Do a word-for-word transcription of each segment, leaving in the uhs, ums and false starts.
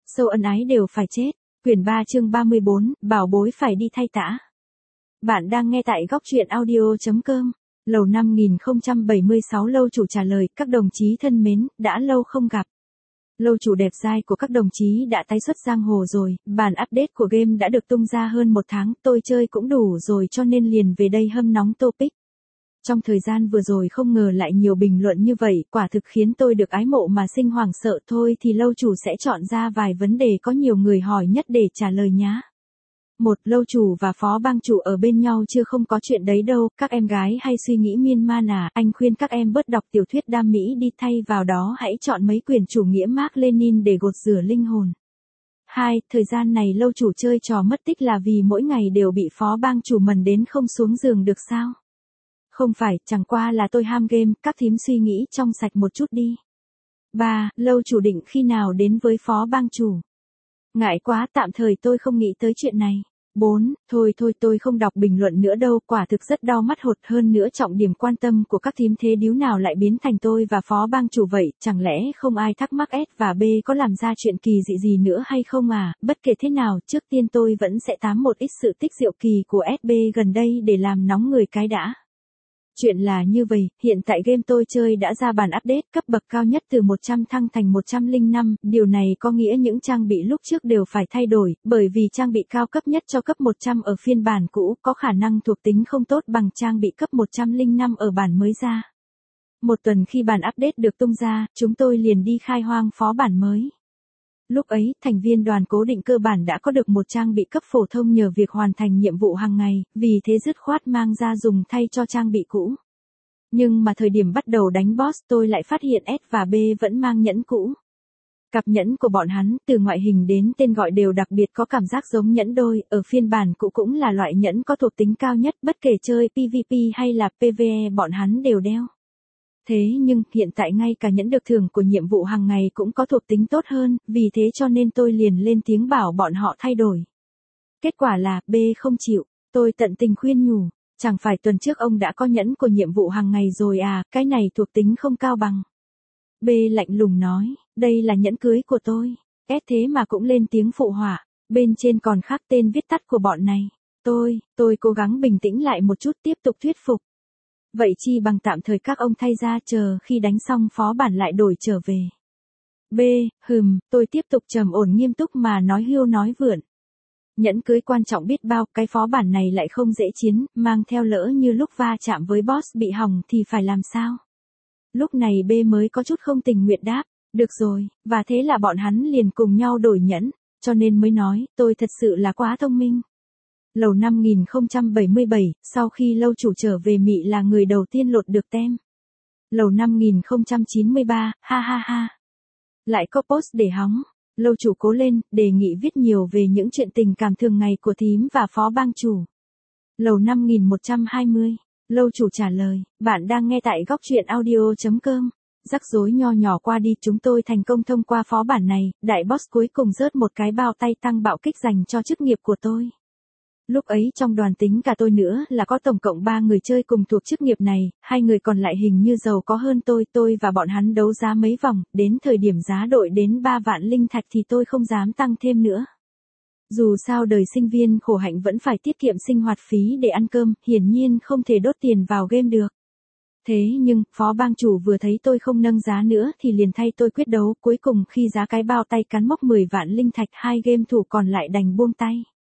Sâu ân ái đều phải chết. Quyển ba chương ba mươi bốn, bảo bối phải đi thay tã. Bạn đang nghe tại góc truyện audio.com. Lầu năm nghìn không trăm bảy mươi sáu lâu chủ trả lời, các đồng chí thân mến, đã lâu không gặp. Lâu chủ đẹp dai của các đồng chí đã tái xuất giang hồ rồi, bản update của game đã được tung ra hơn một tháng, tôi chơi cũng đủ rồi cho nên liền về đây hâm nóng topic. Trong thời gian vừa rồi không ngờ lại nhiều bình luận như vậy, quả thực khiến tôi được ái mộ mà sinh hoảng sợ. Thôi thì lâu chủ sẽ chọn ra vài vấn đề có nhiều người hỏi nhất để trả lời nhá. Một, lâu chủ và phó bang chủ ở bên nhau chưa? Không có chuyện đấy đâu, các em gái hay suy nghĩ miên man à, anh khuyên các em bớt đọc tiểu thuyết đam mỹ đi, thay vào đó hãy chọn mấy quyển chủ nghĩa Mác Lênin để gột rửa linh hồn. Hai, thời gian này lâu chủ chơi trò mất tích là vì mỗi ngày đều bị phó bang chủ mần đến không xuống giường được sao? Không phải, chẳng qua là tôi ham game, các thím suy nghĩ trong sạch một chút đi. Ba, lâu chủ định khi nào đến với phó bang chủ? Ngại quá, tạm thời tôi không nghĩ tới chuyện này. Bốn, thôi thôi tôi không đọc bình luận nữa đâu, quả thực rất đau mắt hột, hơn nữa trọng điểm quan tâm của các thím thế điếu nào lại biến thành tôi và phó bang chủ vậy, chẳng lẽ không ai thắc mắc S và B có làm ra chuyện kỳ dị gì nữa hay không à? Bất kể thế nào, trước tiên tôi vẫn sẽ tám một ít sự tích diệu kỳ của ét bê gần đây để làm nóng người cái đã. Chuyện là như vậy, hiện tại game tôi chơi đã ra bản update cấp bậc cao nhất từ một trăm thăng thành một trăm lẻ năm, điều này có nghĩa những trang bị lúc trước đều phải thay đổi, bởi vì trang bị cao cấp nhất cho cấp một trăm ở phiên bản cũ có khả năng thuộc tính không tốt bằng trang bị cấp một trăm lẻ năm ở bản mới ra. Một tuần khi bản update được tung ra, chúng tôi liền đi khai hoang phó bản mới. Lúc ấy, thành viên đoàn cố định cơ bản đã có được một trang bị cấp phổ thông nhờ việc hoàn thành nhiệm vụ hàng ngày, vì thế dứt khoát mang ra dùng thay cho trang bị cũ. Nhưng mà thời điểm bắt đầu đánh boss tôi lại phát hiện S và B vẫn mang nhẫn cũ. Cặp nhẫn của bọn hắn, từ ngoại hình đến tên gọi đều đặc biệt có cảm giác giống nhẫn đôi, ở phiên bản cũ cũng là loại nhẫn có thuộc tính cao nhất, bất kể chơi pê vê pê hay là pê vê e bọn hắn đều đeo. Thế nhưng, hiện tại ngay cả nhẫn được thưởng của nhiệm vụ hàng ngày cũng có thuộc tính tốt hơn, vì thế cho nên tôi liền lên tiếng bảo bọn họ thay đổi. Kết quả là, B không chịu, tôi tận tình khuyên nhủ, chẳng phải tuần trước ông đã có nhẫn của nhiệm vụ hàng ngày rồi à, cái này thuộc tính không cao bằng. B lạnh lùng nói, đây là nhẫn cưới của tôi, S thế mà cũng lên tiếng phụ họa, bên trên còn khắc tên viết tắt của bọn này. Tôi, tôi cố gắng bình tĩnh lại một chút tiếp tục thuyết phục. Vậy chi bằng tạm thời các ông thay ra chờ khi đánh xong phó bản lại đổi trở về. B, hừm, tôi tiếp tục trầm ổn nghiêm túc mà nói hưu nói vượn. Nhẫn cưới quan trọng biết bao, cái phó bản này lại không dễ chiến, mang theo lỡ như lúc va chạm với boss bị hỏng thì phải làm sao? Lúc này B mới có chút không tình nguyện đáp, được rồi, và thế là bọn hắn liền cùng nhau đổi nhẫn, cho nên mới nói, tôi thật sự là quá thông minh. Lầu năm nghìn không trăm bảy mươi bảy, sau khi lâu chủ trở về Mị là người đầu tiên lột được tem. Lầu năm nghìn không trăm chín mươi ba, ha ha ha. Lại có post để hóng, lâu chủ cố lên, đề nghị viết nhiều về những chuyện tình cảm thường ngày của thím và phó bang chủ. Lầu năm nghìn một trăm hai mươi, lâu chủ trả lời, bạn đang nghe tại góc truyện audio.com. Rắc rối nho nhỏ qua đi, chúng tôi thành công thông qua phó bản này, đại boss cuối cùng rớt một cái bao tay tăng bạo kích dành cho chức nghiệp của tôi. Lúc ấy trong đoàn tính cả tôi nữa là có tổng cộng ba người chơi cùng thuộc chức nghiệp này, hai người còn lại hình như giàu có hơn tôi, tôi và bọn hắn đấu giá mấy vòng, đến thời điểm giá đội đến ba vạn linh thạch thì tôi không dám tăng thêm nữa. Dù sao đời sinh viên khổ hạnh vẫn phải tiết kiệm sinh hoạt phí để ăn cơm, hiển nhiên không thể đốt tiền vào game được. Thế nhưng, phó bang chủ vừa thấy tôi không nâng giá nữa thì liền thay tôi quyết đấu, cuối cùng khi giá cái bao tay cán mốc mười vạn linh thạch, hai game thủ còn lại đành buông tay.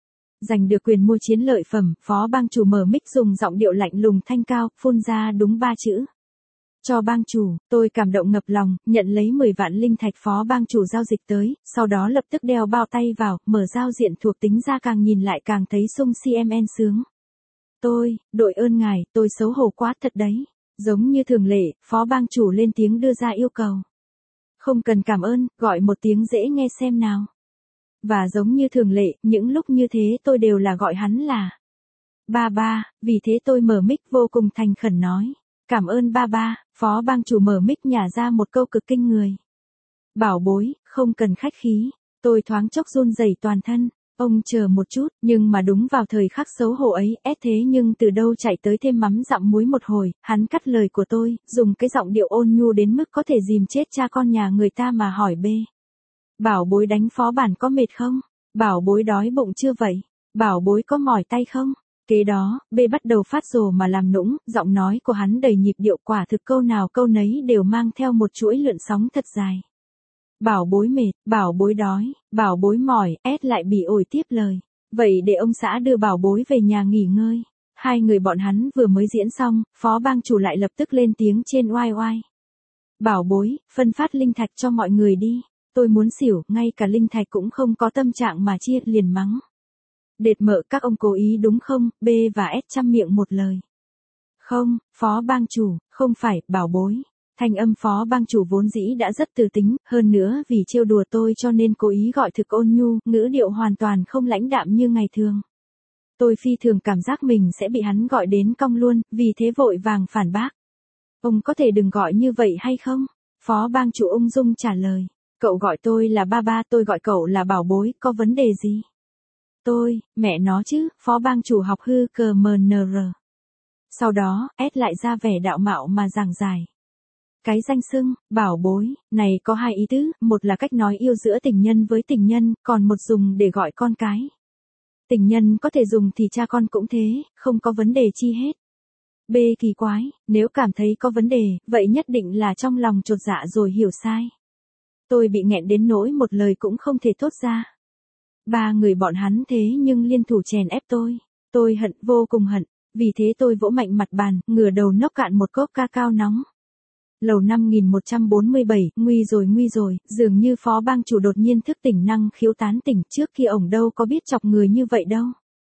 Giành được quyền mua chiến lợi phẩm, phó bang chủ mở mic dùng giọng điệu lạnh lùng thanh cao, phun ra đúng ba chữ. Cho bang chủ, tôi cảm động ngập lòng, nhận lấy mười vạn linh thạch phó bang chủ giao dịch tới, sau đó lập tức đeo bao tay vào, mở giao diện thuộc tính ra, càng nhìn lại càng thấy sung cmn sướng. Tôi, đội ơn ngài, tôi xấu hổ quá thật đấy. Giống như thường lệ, phó bang chủ lên tiếng đưa ra yêu cầu. Không cần cảm ơn, gọi một tiếng dễ nghe xem nào. Và giống như thường lệ, những lúc như thế tôi đều là gọi hắn là ba ba, vì thế tôi mở mic vô cùng thành khẩn nói, cảm ơn ba ba. Phó bang chủ mở mic nhả ra một câu cực kinh người. Bảo bối, không cần khách khí, tôi thoáng chốc run rẩy toàn thân. Ông chờ một chút, nhưng mà đúng vào thời khắc xấu hổ ấy, ép thế nhưng từ đâu chạy tới thêm mắm dặm muối một hồi, hắn cắt lời của tôi, dùng cái giọng điệu ôn nhu đến mức có thể dìm chết cha con nhà người ta mà hỏi B. Bảo bối đánh phó bản có mệt không? Bảo bối đói bụng chưa vậy? Bảo bối có mỏi tay không? Kế đó, B bắt đầu phát rồ mà làm nũng, giọng nói của hắn đầy nhịp điệu, quả thực câu nào câu nấy đều mang theo một chuỗi lượn sóng thật dài. Bảo bối mệt, bảo bối đói, bảo bối mỏi, S lại bị ổi tiếp lời. Vậy để ông xã đưa bảo bối về nhà nghỉ ngơi. Hai người bọn hắn vừa mới diễn xong, phó bang chủ lại lập tức lên tiếng trên oai oai. Bảo bối, phân phát linh thạch cho mọi người đi. Tôi muốn xỉu, ngay cả linh thạch cũng không có tâm trạng mà chia, liền mắng. Đệt mợ, các ông cố ý đúng không? B và S chăm miệng một lời. Không, phó bang chủ, không phải, bảo bối. Thanh âm phó bang chủ vốn dĩ đã rất từ tính, hơn nữa vì trêu đùa tôi cho nên cố ý gọi thực ôn nhu, ngữ điệu hoàn toàn không lãnh đạm như ngày thường. Tôi phi thường cảm giác mình sẽ bị hắn gọi đến cong luôn, vì thế vội vàng phản bác. Ông có thể đừng gọi như vậy hay không? Phó bang chủ ung dung trả lời. Cậu gọi tôi là ba ba, tôi gọi cậu là bảo bối, có vấn đề gì? Tôi, mẹ nó chứ, phó bang chủ học hư cờ mờ nờ rờ. Sau đó, S lại ra vẻ đạo mạo mà giảng giải. Cái danh xưng, bảo bối, này có hai ý tứ, một là cách nói yêu giữa tình nhân với tình nhân, còn một dùng để gọi con cái. Tình nhân có thể dùng thì cha con cũng thế, không có vấn đề chi hết. B kỳ quái, nếu cảm thấy có vấn đề, vậy nhất định là trong lòng chột dạ rồi hiểu sai. Tôi bị nghẹn đến nỗi một lời cũng không thể thốt ra. Ba người bọn hắn thế nhưng liên thủ chèn ép tôi. Tôi hận, vô cùng hận. Vì thế tôi vỗ mạnh mặt bàn, ngửa đầu nốc cạn một cốc ca cao nóng. Lầu năm nghìn một trăm bốn mươi bảy, nguy rồi nguy rồi, dường như phó bang chủ đột nhiên thức tỉnh năng khiếu tán tỉnh, trước kia ổng đâu có biết chọc người như vậy đâu.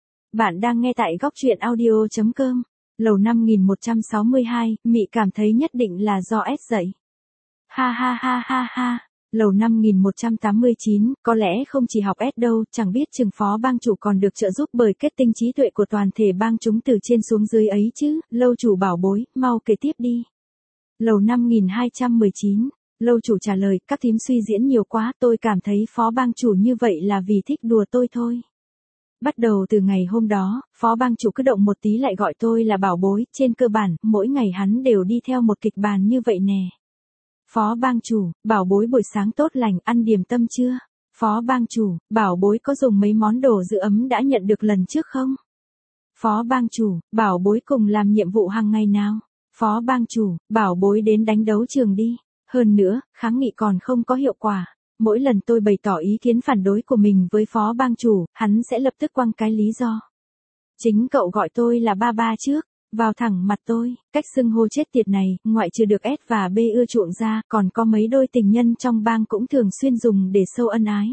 Bạn đang nghe tại góc truyện audio chấm com. Lầu năm nghìn một trăm sáu mươi hai, Mị cảm thấy nhất định là do S dậy. Ha ha ha ha ha. Lầu năm nghìn một trăm tám mươi chín, có lẽ không chỉ học S đâu, chẳng biết chừng phó bang chủ còn được trợ giúp bởi kết tinh trí tuệ của toàn thể bang chúng từ trên xuống dưới ấy chứ. Lâu chủ bảo bối, mau kể tiếp đi. Lầu năm nghìn hai trăm mười chín, lâu chủ trả lời, các thím suy diễn nhiều quá, tôi cảm thấy phó bang chủ như vậy là vì thích đùa tôi thôi. Bắt đầu từ ngày hôm đó, phó bang chủ cứ động một tí lại gọi tôi là bảo bối, trên cơ bản, mỗi ngày hắn đều đi theo một kịch bản như vậy nè. Phó bang chủ, bảo bối buổi sáng tốt lành, ăn điểm tâm chưa? Phó bang chủ, bảo bối có dùng mấy món đồ giữ ấm đã nhận được lần trước không? Phó bang chủ, bảo bối cùng làm nhiệm vụ hàng ngày nào? Phó bang chủ, bảo bối đến đánh đấu trường đi. Hơn nữa, kháng nghị còn không có hiệu quả. Mỗi lần tôi bày tỏ ý kiến phản đối của mình với phó bang chủ, hắn sẽ lập tức quăng cái lý do. Chính cậu gọi tôi là ba ba trước, vào thẳng mặt tôi, cách xưng hô chết tiệt này, ngoại trừ được S và B ưa chuộng ra, còn có mấy đôi tình nhân trong bang cũng thường xuyên dùng để sâu ân ái.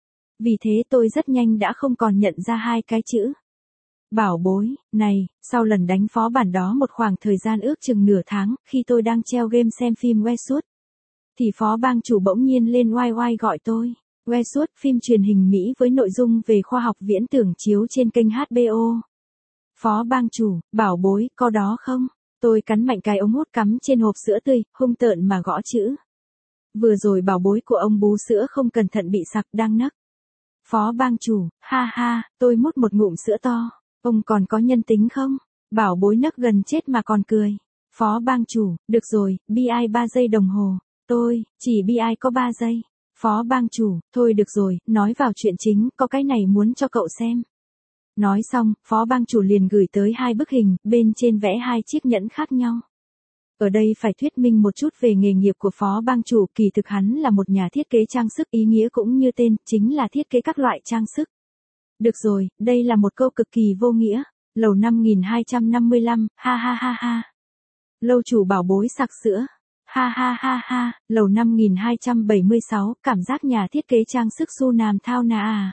Vì thế tôi rất nhanh đã không còn nhận ra hai cái chữ. Bảo bối, này, sau lần đánh phó bản đó một khoảng thời gian ước chừng nửa tháng, khi tôi đang treo game xem phim Westwood, thì phó bang chủ bỗng nhiên lên oai oai gọi tôi. Westwood, phim truyền hình Mỹ với nội dung về khoa học viễn tưởng chiếu trên kênh hát bê o. Phó bang chủ, bảo bối, có đó không? Tôi cắn mạnh cái ống hút cắm trên hộp sữa tươi, hung tợn mà gõ chữ. Vừa rồi bảo bối của ông bú sữa không cẩn thận bị sặc đang nấc. Phó bang chủ, ha ha, tôi mút một ngụm sữa to. Ông còn có nhân tính không? Bảo bối nấc gần chết mà còn cười. Phó bang chủ, được rồi, bi ai ba giây đồng hồ. Tôi, chỉ bi ai có ba giây. Phó bang chủ, thôi được rồi, nói vào chuyện chính, có cái này muốn cho cậu xem. Nói xong, phó bang chủ liền gửi tới hai bức hình, bên trên vẽ hai chiếc nhẫn khác nhau. Ở đây phải thuyết minh một chút về nghề nghiệp của phó bang chủ, kỳ thực hắn là một nhà thiết kế trang sức, ý nghĩa cũng như tên, chính là thiết kế các loại trang sức. Được rồi, đây là một câu cực kỳ vô nghĩa. Lầu năm nghìn hai trăm năm mươi lăm, ha ha ha ha. Lâu chủ bảo bối sặc sữa. Ha ha ha ha, lầu năm nghìn hai trăm bảy mươi sáu, cảm giác nhà thiết kế trang sức su nàm thao nà à.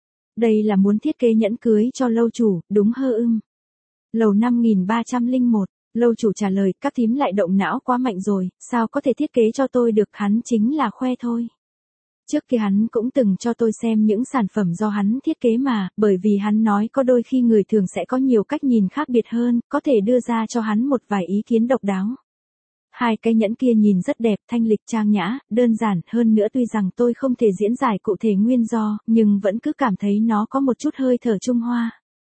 Đây là muốn thiết kế nhẫn cưới cho lâu chủ, đúng hơ ưng. Lầu năm nghìn ba trăm lẻ một, lâu chủ trả lời, các thím lại động não quá mạnh rồi, sao có thể thiết kế cho tôi được, hắn chính là khoe thôi. Trước kia hắn cũng từng cho tôi xem những sản phẩm do hắn thiết kế mà, bởi vì hắn nói có đôi khi người thường sẽ có nhiều cách nhìn khác biệt hơn, có thể đưa ra cho hắn một vài ý kiến độc đáo. Hai cái nhẫn kia nhìn rất đẹp, thanh lịch trang nhã, đơn giản, hơn nữa tuy rằng tôi không thể diễn giải cụ thể nguyên do, nhưng vẫn cứ cảm thấy nó có một chút hơi thở Trung Hoa.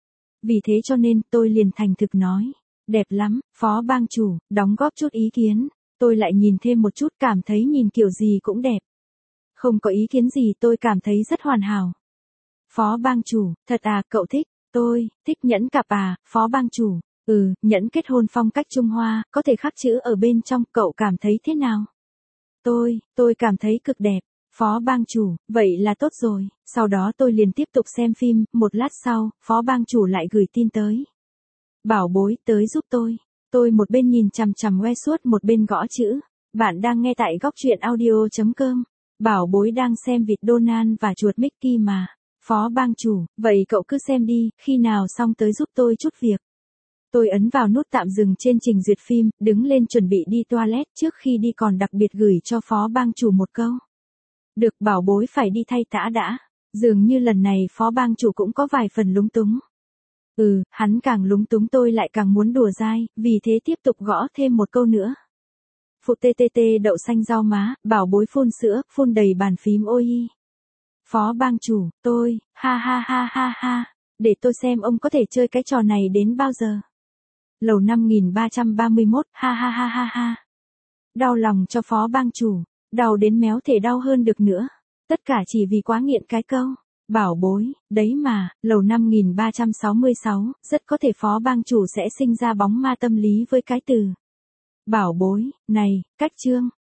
Vì thế cho nên, tôi liền thành thực nói, đẹp lắm, phó bang chủ, đóng góp chút ý kiến. Tôi lại nhìn thêm một chút, cảm thấy nhìn kiểu gì cũng đẹp. Không có ý kiến gì, tôi cảm thấy rất hoàn hảo. Phó bang chủ, thật à, cậu thích? Tôi, thích nhẫn cặp à, phó bang chủ. Ừ, nhẫn kết hôn phong cách Trung Hoa, có thể khắc chữ ở bên trong, cậu cảm thấy thế nào? Tôi, tôi cảm thấy cực đẹp. Phó bang chủ, vậy là tốt rồi. Sau đó tôi liền tiếp tục xem phim, một lát sau, phó bang chủ lại gửi tin tới. Bảo bối, tới giúp tôi. Tôi một bên nhìn chằm chằm que suốt một bên gõ chữ. Bạn đang nghe tại góc truyện audio.com. Bảo bối đang xem vịt Donald và chuột Mickey mà. Phó bang chủ, vậy cậu cứ xem đi, khi nào xong tới giúp tôi chút việc. Tôi ấn vào nút tạm dừng trên trình duyệt phim, đứng lên chuẩn bị đi toilet, trước khi đi còn đặc biệt gửi cho phó bang chủ một câu. Được, bảo bối phải đi thay tã đã. Dường như lần này phó bang chủ cũng có vài phần lúng túng. Ừ, hắn càng lúng túng tôi lại càng muốn đùa dai, vì thế tiếp tục gõ thêm một câu nữa. Phụ tê tê tê đậu xanh rau má, bảo bối phun sữa, phun đầy bàn phím ôi y. Phó bang chủ, tôi, ha ha ha ha ha, để tôi xem ông có thể chơi cái trò này đến bao giờ. Lầu năm nghìn ba trăm ba mươi mốt, ha ha ha ha ha. Đau lòng cho phó bang chủ, đau đến méo thể đau hơn được nữa. Tất cả chỉ vì quá nghiện cái câu. Bảo bối, đấy mà, lầu năm nghìn ba trăm sáu mươi sáu, rất có thể phó bang chủ sẽ sinh ra bóng ma tâm lý với cái từ. Bảo bối, này, cách chương.